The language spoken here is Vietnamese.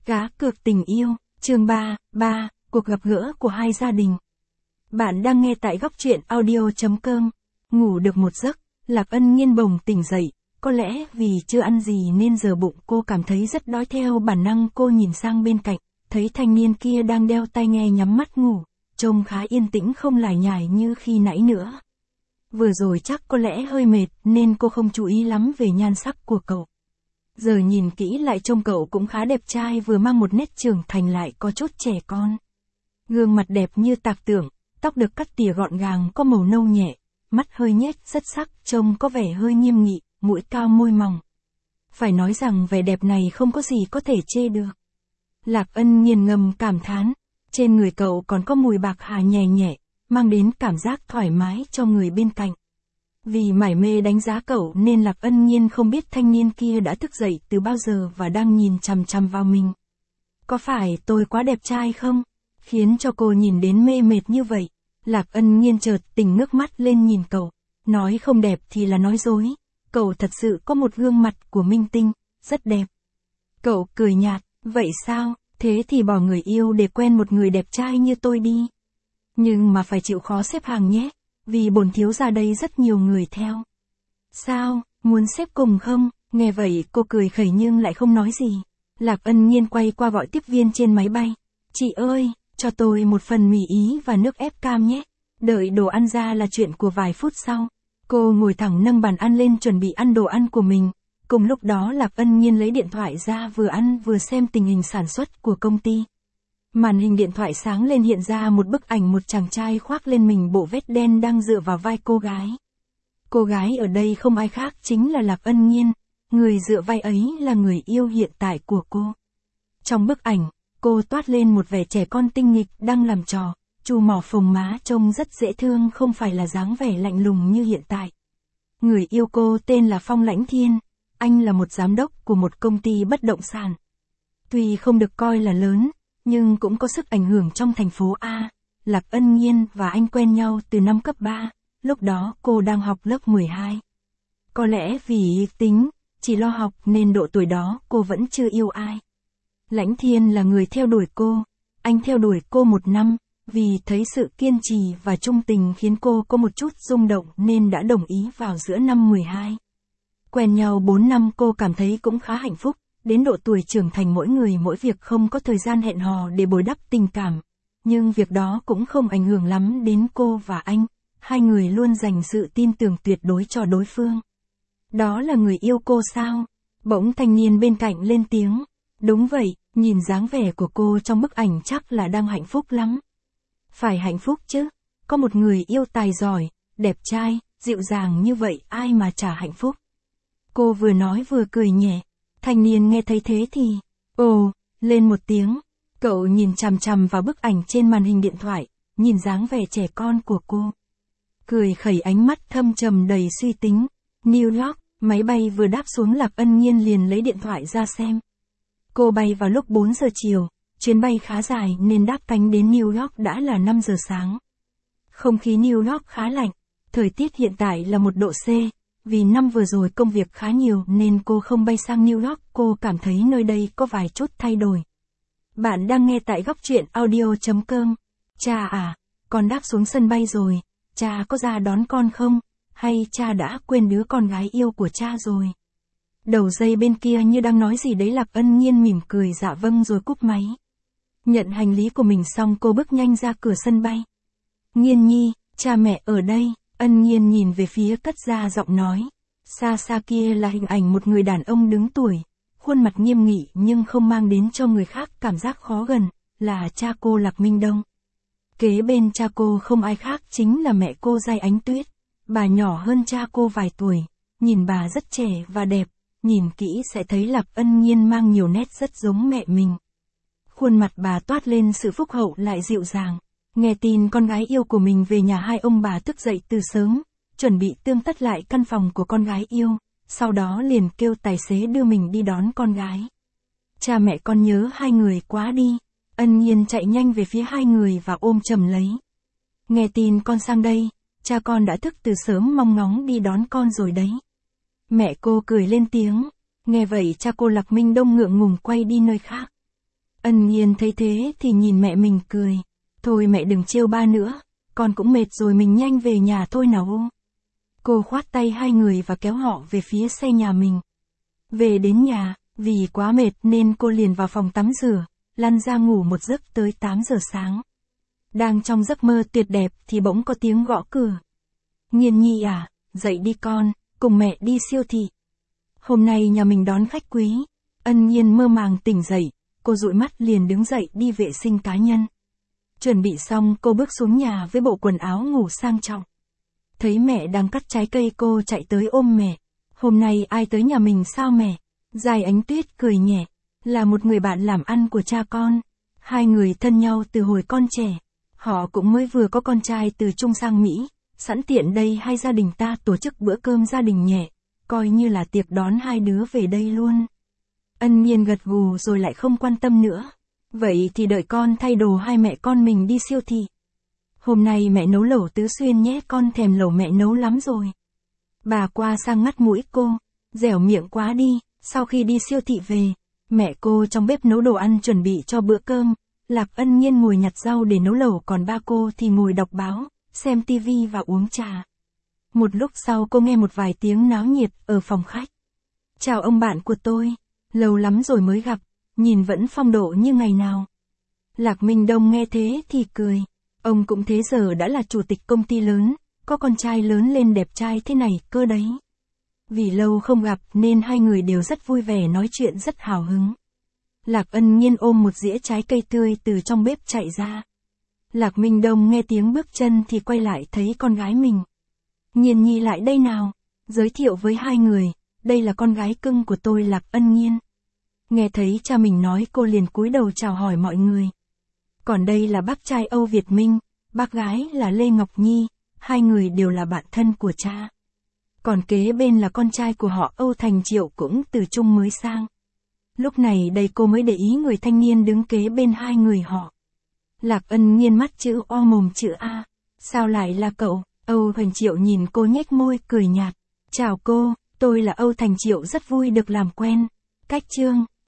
Cá cược tình yêu, chương 3, cuộc gặp gỡ của hai gia đình. Bạn đang nghe tại góc truyện audio.com. Ngủ được một giấc, Lạc Ân Nhiên bồng tỉnh dậy, có lẽ vì chưa ăn gì nên giờ bụng cô cảm thấy rất đói, theo bản năng cô nhìn sang bên cạnh, thấy thanh niên kia đang đeo tai nghe nhắm mắt ngủ, trông khá yên tĩnh không lải nhải như khi nãy nữa. Vừa rồi chắc có lẽ hơi mệt nên cô không chú ý lắm về nhan sắc của cậu. Giờ nhìn kỹ lại trông cậu cũng khá đẹp trai, vừa mang một nét trưởng thành lại có chút trẻ con. Gương mặt đẹp như tạc tượng, tóc được cắt tỉa gọn gàng có màu nâu nhẹ, mắt hơi nhếch rất sắc, trông có vẻ hơi nghiêm nghị, mũi cao môi mỏng. Phải nói rằng vẻ đẹp này không có gì có thể chê được. Lạc Ân Nhiên ngầm cảm thán, trên người cậu còn có mùi bạc hà nhẹ nhẹ, mang đến cảm giác thoải mái cho người bên cạnh. Vì mải mê đánh giá cậu nên Lạc Ân Nhiên không biết thanh niên kia đã thức dậy từ bao giờ và đang nhìn chằm chằm vào mình. Có phải tôi quá đẹp trai không? Khiến cho cô nhìn đến mê mệt như vậy. Lạc Ân Nhiên chợt tỉnh ngước mắt lên nhìn cậu. Nói không đẹp thì là nói dối. Cậu thật sự có một gương mặt của minh tinh, rất đẹp. Cậu cười nhạt, vậy sao? Thế thì bỏ người yêu để quen một người đẹp trai như tôi đi. Nhưng mà phải chịu khó xếp hàng nhé. Vì bổn thiếu gia đây rất nhiều người theo. Sao, muốn xếp cùng không? Nghe vậy cô cười khẩy nhưng lại không nói gì. Lạc Ân Nhiên quay qua gọi tiếp viên trên máy bay. Chị ơi, cho tôi một phần mì ý và nước ép cam nhé. Đợi đồ ăn ra là chuyện của vài phút sau. Cô ngồi thẳng nâng bàn ăn lên chuẩn bị ăn đồ ăn của mình. Cùng lúc đó Lạc Ân Nhiên lấy điện thoại ra vừa ăn vừa xem tình hình sản xuất của công ty. Màn hình điện thoại sáng lên hiện ra một bức ảnh một chàng trai khoác lên mình bộ vest đen đang dựa vào vai cô gái. Cô gái ở đây không ai khác chính là Lạc Ân Nhiên, người dựa vai ấy là người yêu hiện tại của cô. Trong bức ảnh, cô toát lên một vẻ trẻ con tinh nghịch đang làm trò, chu mỏ phồng má trông rất dễ thương, không phải là dáng vẻ lạnh lùng như hiện tại. Người yêu cô tên là Phong Lãnh Thiên, anh là một giám đốc của một công ty bất động sản. Tuy không được coi là lớn, nhưng cũng có sức ảnh hưởng trong thành phố A. Lạc Ân Nhiên và anh quen nhau từ năm cấp 3, lúc đó cô đang học lớp 12. Có lẽ vì tính, chỉ lo học nên độ tuổi đó cô vẫn chưa yêu ai. Lãnh Thiên là người theo đuổi cô, anh theo đuổi cô 1 năm, vì thấy sự kiên trì và trung tình khiến cô có một chút rung động nên đã đồng ý vào giữa năm 12. Quen nhau 4 năm cô cảm thấy cũng khá hạnh phúc. Đến độ tuổi trưởng thành mỗi người mỗi việc, không có thời gian hẹn hò để bồi đắp tình cảm. Nhưng việc đó cũng không ảnh hưởng lắm đến cô và anh. Hai người luôn dành sự tin tưởng tuyệt đối cho đối phương. Đó là người yêu cô sao? Bỗng thanh niên bên cạnh lên tiếng. Đúng vậy, nhìn dáng vẻ của cô trong bức ảnh chắc là đang hạnh phúc lắm. Phải hạnh phúc chứ. Có một người yêu tài giỏi, đẹp trai, dịu dàng như vậy ai mà chả hạnh phúc. Cô vừa nói vừa cười nhẹ. Thanh niên nghe thấy thế thì, ồ, lên một tiếng. Cậu nhìn chằm chằm vào bức ảnh trên màn hình điện thoại, nhìn dáng vẻ trẻ con của cô. Cười khẩy, ánh mắt thâm trầm đầy suy tính. New York, máy bay vừa đáp xuống, Lạc Ân Nhiên liền lấy điện thoại ra xem. Cô bay vào lúc 4 giờ chiều, chuyến bay khá dài nên đáp cánh đến New York đã là 5 giờ sáng. Không khí New York khá lạnh, thời tiết hiện tại là 1 độ C. Vì năm vừa rồi công việc khá nhiều nên cô không bay sang New York, cô cảm thấy nơi đây có vài chút thay đổi. Bạn đang nghe tại góc truyện audio.com. Cha à, con đáp xuống sân bay rồi, cha có ra đón con không? Hay cha đã quên đứa con gái yêu của cha rồi? Đầu dây bên kia như đang nói gì đấy. Lạc Ân Nhiên mỉm cười dạ vâng rồi cúp máy. Nhận hành lý của mình xong cô bước nhanh ra cửa sân bay. Nhiên nhi, cha mẹ ở đây. Ân Nhiên nhìn về phía cất ra giọng nói. Xa xa kia là hình ảnh một người đàn ông đứng tuổi, khuôn mặt nghiêm nghị nhưng không mang đến cho người khác cảm giác khó gần, là cha cô Lạc Minh Đông. Kế bên cha cô không ai khác chính là mẹ cô Giai Ánh Tuyết, bà nhỏ hơn cha cô vài tuổi, nhìn bà rất trẻ và đẹp, nhìn kỹ sẽ thấy Lạc Ân Nhiên mang nhiều nét rất giống mẹ mình. Khuôn mặt bà toát lên sự phúc hậu lại dịu dàng. Nghe tin con gái yêu của mình về nhà, hai ông bà thức dậy từ sớm, chuẩn bị tươm tất lại căn phòng của con gái yêu, sau đó liền kêu tài xế đưa mình đi đón con gái. Cha mẹ con nhớ hai người quá đi. Ân Nhiên chạy nhanh về phía hai người và ôm chầm lấy. Nghe tin con sang đây, cha con đã thức từ sớm mong ngóng đi đón con rồi đấy. Mẹ cô cười lên tiếng. Nghe vậy cha cô Lạc Minh Đông ngượng ngùng quay đi nơi khác. Ân Nhiên thấy thế thì nhìn mẹ mình cười. Thôi mẹ đừng trêu ba nữa, con cũng mệt rồi, mình nhanh về nhà thôi nào. Cô khoát tay hai người và kéo họ về phía xe nhà mình. Về đến nhà, vì quá mệt nên cô liền vào phòng tắm rửa, lăn ra ngủ một giấc tới 8 giờ sáng. Đang trong giấc mơ tuyệt đẹp thì bỗng có tiếng gõ cửa. Nhiên Nhi à, dậy đi con, cùng mẹ đi siêu thị. Hôm nay nhà mình đón khách quý. Ân Nhiên mơ màng tỉnh dậy, cô dụi mắt liền đứng dậy đi vệ sinh cá nhân. Chuẩn bị xong cô bước xuống nhà với bộ quần áo ngủ sang trọng. Thấy mẹ đang cắt trái cây cô chạy tới ôm mẹ. Hôm nay ai tới nhà mình sao mẹ? Giai Ánh Tuyết cười nhẹ, là một người bạn làm ăn của cha con. Hai người thân nhau từ hồi con trẻ. Họ cũng mới vừa có con trai từ Trung sang Mỹ. Sẵn tiện đây hai gia đình ta tổ chức bữa cơm gia đình nhẹ, coi như là tiệc đón hai đứa về đây luôn. Ân Nhiên gật gù rồi lại không quan tâm nữa. Vậy thì đợi con thay đồ hai mẹ con mình đi siêu thị. Hôm nay mẹ nấu lẩu tứ xuyên nhé, con thèm lẩu mẹ nấu lắm rồi. Bà qua sang ngắt mũi cô, dẻo miệng quá đi. Sau khi đi siêu thị về, mẹ cô trong bếp nấu đồ ăn chuẩn bị cho bữa cơm. Lạc Ân Nhiên ngồi nhặt rau để nấu lẩu, còn ba cô thì ngồi đọc báo, xem tivi và uống trà. Một lúc sau cô nghe một vài tiếng náo nhiệt ở phòng khách. Chào ông bạn của tôi, lâu lắm rồi mới gặp, nhìn vẫn phong độ như ngày nào. Lạc Minh Đông nghe thế thì cười, ông cũng thế giờ đã là chủ tịch công ty lớn, có con trai lớn lên đẹp trai thế này cơ đấy. Vì lâu không gặp nên hai người đều rất vui vẻ nói chuyện rất hào hứng. Lạc Ân Nhiên ôm một dĩa trái cây tươi từ trong bếp chạy ra. Lạc Minh Đông nghe tiếng bước chân thì quay lại thấy con gái mình. Nhiên Nhi lại đây nào, giới thiệu với hai người, đây là con gái cưng của tôi Lạc Ân Nhiên. Nghe thấy cha mình nói cô liền cúi đầu chào hỏi mọi người. Còn đây là bác trai Âu Việt Minh, bác gái là Lê Ngọc Nhi, hai người đều là bạn thân của cha. Còn kế bên là con trai của họ Âu Thành Triệu cũng từ Trung mới sang. Lúc này đây cô mới để ý người thanh niên đứng kế bên hai người họ. Lạc Ân Nhiên mắt chữ O mồm chữ A. Sao lại là cậu? Âu Thành Triệu nhìn cô nhếch môi cười nhạt. Chào cô, tôi là Âu Thành Triệu, rất vui được làm quen. Cách Trương.